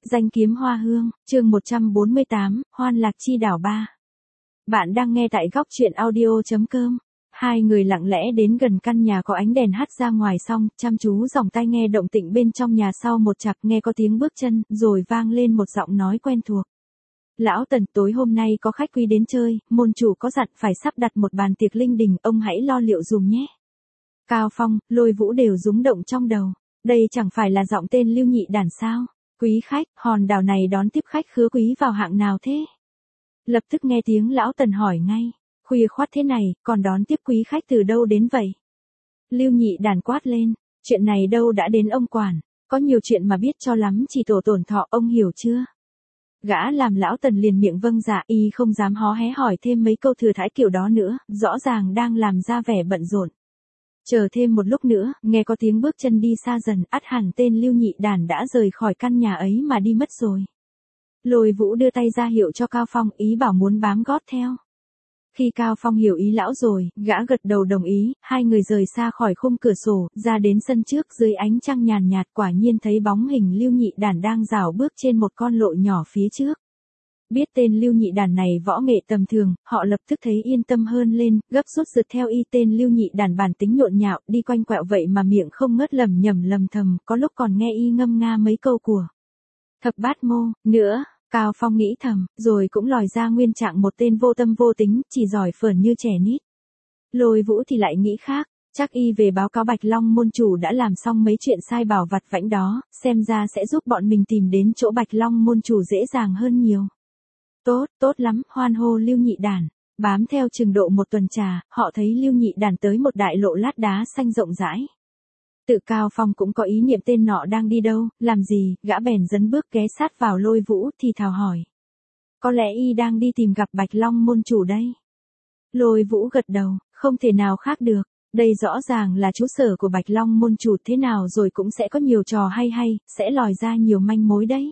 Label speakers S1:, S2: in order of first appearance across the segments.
S1: Danh kiếm hoa hương, chương 148, Hoan lạc chi đảo 3. Bạn đang nghe tại góc truyện audio.com. Hai người lặng lẽ đến gần căn nhà có ánh đèn hắt ra ngoài xong, chăm chú dòng tai nghe động tĩnh bên trong nhà. Sau một chặp nghe có tiếng bước chân, rồi vang lên một giọng nói quen thuộc. Lão Tần, tối hôm nay có khách quý đến chơi, môn chủ có dặn phải sắp đặt một bàn tiệc linh đình, ông hãy lo liệu dùm nhé. Cao Phong, Lôi Vũ đều rúng động trong đầu. Đây chẳng phải là giọng tên Lưu Nhị Đản sao? Quý khách, hòn đảo này đón tiếp khách khứa quý vào hạng nào thế? Lập tức nghe tiếng Lão Tần hỏi ngay. Khuya khoắt thế này, còn đón tiếp quý khách từ đâu đến vậy? Lưu Nhị Đản quát lên. Chuyện này đâu đã đến ông quản. Có nhiều chuyện mà biết cho lắm chỉ tổ tổn thọ, ông hiểu chưa? Gã làm Lão Tần liền miệng vâng dạ, y không dám hó hé hỏi thêm mấy câu thừa thãi kiểu đó nữa, rõ ràng đang làm ra vẻ bận rộn. Chờ thêm một lúc nữa, nghe có tiếng bước chân đi xa dần, ắt hẳn tên Lưu Nhị Đản đã rời khỏi căn nhà ấy mà đi mất rồi. Lôi Vũ đưa tay ra hiệu cho Cao Phong, ý bảo muốn bám gót theo. Khi Cao Phong hiểu ý lão rồi, gã gật đầu đồng ý, hai người rời xa khỏi khung cửa sổ, ra đến sân trước dưới ánh trăng nhàn nhạt, quả nhiên thấy bóng hình Lưu Nhị Đản đang rảo bước trên một con lộ nhỏ phía trước. Biết tên Lưu Nhị Đản này võ nghệ tầm thường, họ lập tức thấy yên tâm hơn lên, gấp rút rượt theo y. Tên Lưu Nhị Đản bản tính nhộn nhạo, đi quanh quẹo vậy mà miệng không ngớt lẩm nhẩm lầm thầm, có lúc còn nghe y ngâm nga mấy câu của Thập Bát Mô nữa. Cao Phong nghĩ thầm, rồi cũng lòi ra nguyên trạng một tên vô tâm vô tính, chỉ giỏi phởn như trẻ nít. Lôi Vũ thì lại nghĩ khác, chắc y về báo cáo Bạch Long môn chủ đã làm xong mấy chuyện sai bảo vặt vãnh đó, xem ra sẽ giúp bọn mình tìm đến chỗ Bạch Long môn chủ dễ dàng hơn nhiều. Tốt lắm, hoan hô Lưu Nhị Đản. Bám theo chừng độ một tuần trà, họ thấy Lưu Nhị Đản tới một đại lộ lát đá xanh rộng rãi. Tự Cao Phong cũng có ý niệm tên nọ đang đi đâu, làm gì, gã bèn dấn bước ghé sát vào Lôi Vũ thì thào hỏi. Có lẽ y đang đi tìm gặp Bạch Long môn chủ đây. Lôi Vũ gật đầu, không thể nào khác được, đây rõ ràng là trú sở của Bạch Long môn chủ, thế nào rồi cũng sẽ có nhiều trò hay, sẽ lòi ra nhiều manh mối đấy.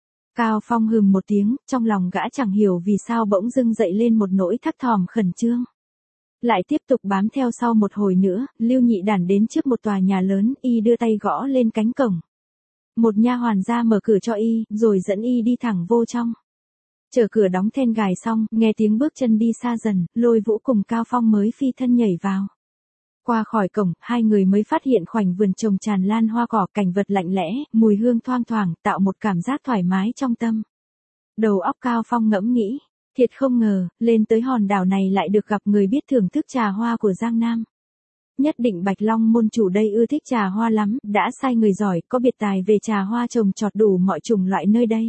S1: Cao Phong hừm một tiếng, trong lòng gã chẳng hiểu vì sao bỗng dưng dậy lên một nỗi thắc thỏm khẩn trương. Lại tiếp tục bám theo sau một hồi nữa, Lưu Nhị Đản đến trước một tòa nhà lớn, y đưa tay gõ lên cánh cổng. Một nha hoàn ra mở cửa cho y, rồi dẫn y đi thẳng vô trong. Chờ cửa đóng then gài xong, nghe tiếng bước chân đi xa dần, Lôi Vũ cùng Cao Phong mới phi thân nhảy vào. Qua khỏi cổng, hai người mới phát hiện khoảnh vườn trồng tràn lan hoa cỏ, cảnh vật lạnh lẽ, mùi hương thoang thoảng, tạo một cảm giác thoải mái trong tâm. Đầu óc Cao Phong ngẫm nghĩ, thiệt không ngờ, lên tới hòn đảo này lại được gặp người biết thưởng thức trà hoa của Giang Nam. Nhất định Bạch Long môn chủ đây ưa thích trà hoa lắm, đã sai người giỏi, có biệt tài về trà hoa trồng trọt đủ mọi chủng loại nơi đây.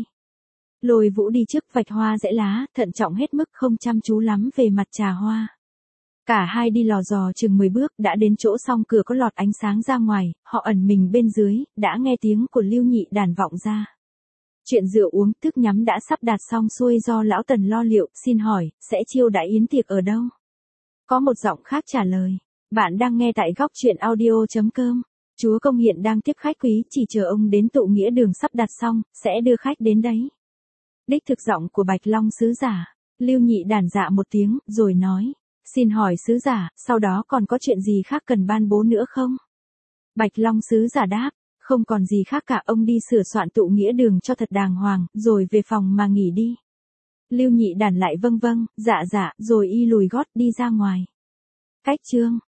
S1: Lôi Vũ đi trước vạch hoa rẽ lá, thận trọng hết mức, không chăm chú lắm về mặt trà hoa. Cả hai đi lò dò chừng 10 bước, đã đến chỗ song cửa có lọt ánh sáng ra ngoài, họ ẩn mình bên dưới, đã nghe tiếng của Lưu Nhị Đản vọng ra. Chuyện rượu uống, thức nhắm đã sắp đặt xong xuôi do Lão Tần lo liệu, xin hỏi, sẽ chiêu đãi yến tiệc ở đâu? Có một giọng khác trả lời. Bạn đang nghe tại góc truyện audio.com. Chúa Công hiện đang tiếp khách quý, chỉ chờ ông đến tụ nghĩa đường sắp đặt xong, sẽ đưa khách đến đấy. Đích thực giọng của Bạch Long sứ giả. Lưu Nhị Đản dạ một tiếng, rồi nói. Xin hỏi sứ giả, sau đó còn có chuyện gì khác cần ban bố nữa không? Bạch Long sứ giả đáp. Không còn gì khác cả, ông đi sửa soạn tụ nghĩa đường cho thật đàng hoàng, rồi về phòng mà nghỉ đi. Lưu Nhị Đản lại vâng, dạ, rồi y lùi gót đi ra ngoài. Cách chương